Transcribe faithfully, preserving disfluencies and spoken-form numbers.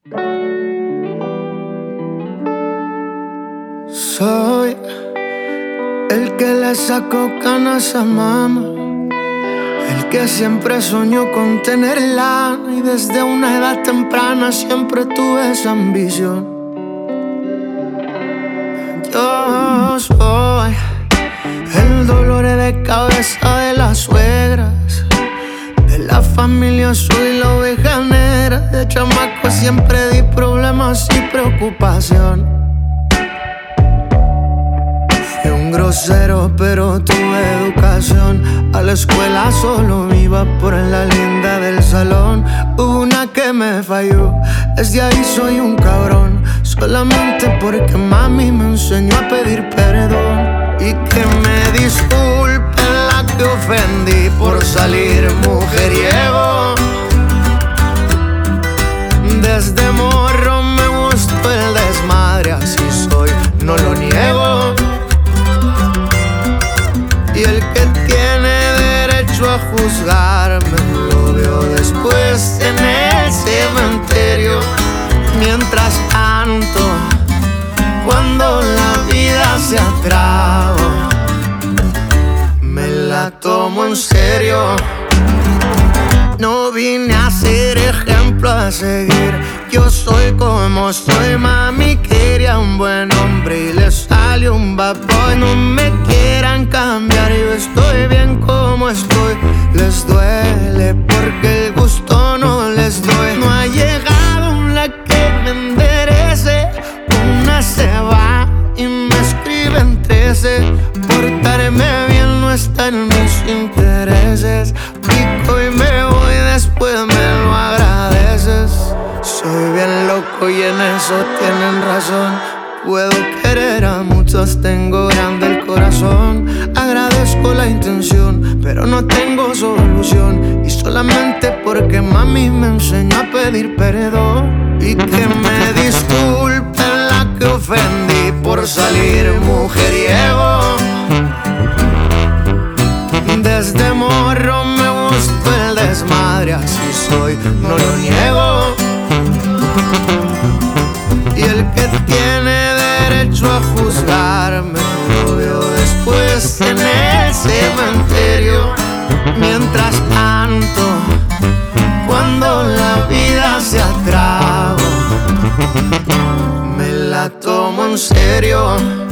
Soy el que le sacó canas a mamá, el que siempre soñó con tener lana y desde una edad temprana siempre tuve esa ambición. Yo soy el dolor de cabeza de las suegras, de la familia soy la oveja negra. De chamaco siempre di problemas y preocupación. Fui un grosero pero tuve educación. A la escuela solo iba por la linda del salón. Hubo una que me falló, desde ahí soy un cabrón. Solamente porque mami me enseñó a pedir perdón. Y que me disculpe la que ofendí por salir mujeriego. Desde morro me gustó el desmadre, así soy, no lo niego. Y el que tiene derecho a juzgarme lo veo después en el cementerio. Mientras tanto, cuando la vida se atrago, me la tomo en serio. No vine a ser ejemplo a seguir, yo soy como soy. Mami quería un buen hombre y le salió un bad boy. No me quieran cambiar, yo estoy bien como estoy. Les duele porque el gusto no les doy. No ha llegado la que me enderece, una se va y me escriben trece. Portarme bien no está en mis intereses. Pico y me voy, después me lo agradeces. Soy bien loco y en eso tienen razón. Puedo querer a muchos, tengo grande el corazón. Agradezco la intención, pero no tengo solución. Y solamente porque mami me enseñó a pedir perdón. Y que me disculpe la que ofendí por salir mujeriego. Desde morro me gustó el desmadre, así soy, no lo niego. Y el que tiene derecho a juzgarme lo veo después en el cementerio. Mientras tanto, cuando la vida se atrago, me la tomo en serio.